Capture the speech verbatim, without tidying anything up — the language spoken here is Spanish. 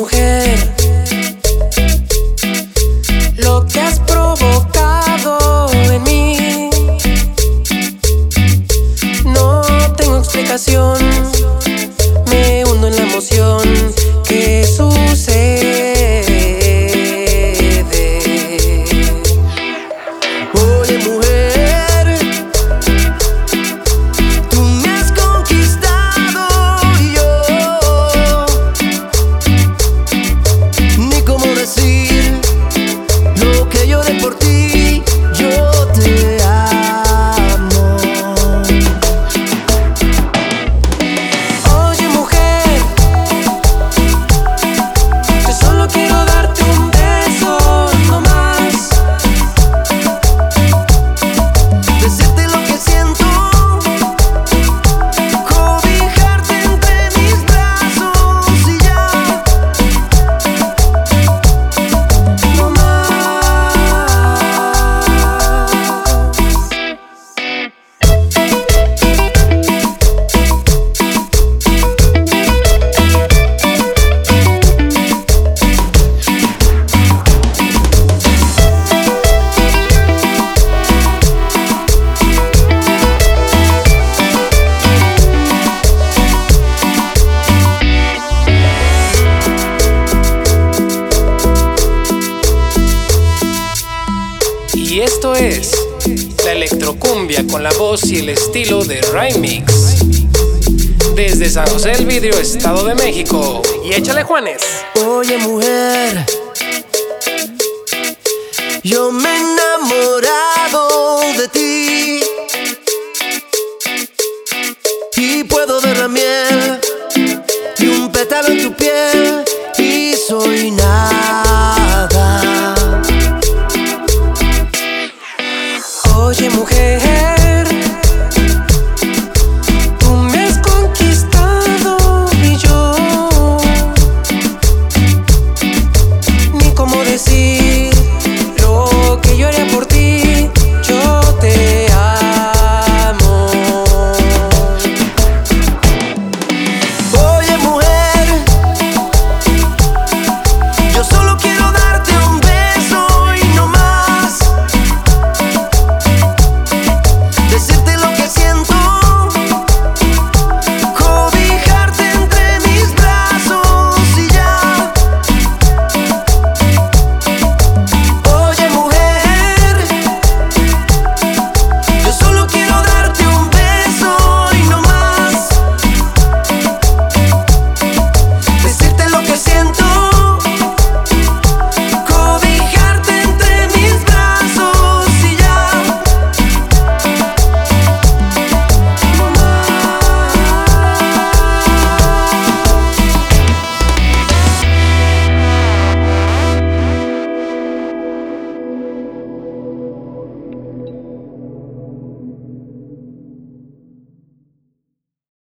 mujer, lo que has provocado en mí, no tengo explicación. Me hundo en la emoción que sucede. Oye, mujer, tú me has conquistado y yo ni cómo decir lo que yo de por ti. Yo te amo. Oye, mujer, yo solo quiero darte un beso, no más. Decirte lo que siento, cobijarte entre mis brazos y ya, no más. Y esto es la electrocumbia con la voz y el estilo de Remix. Desde San José del Vidrio, Estado de México. Y échale, Juanes. Oye, mujer, yo me he enamorado de ti y puedo ver la miel de un pétalo en tu piel.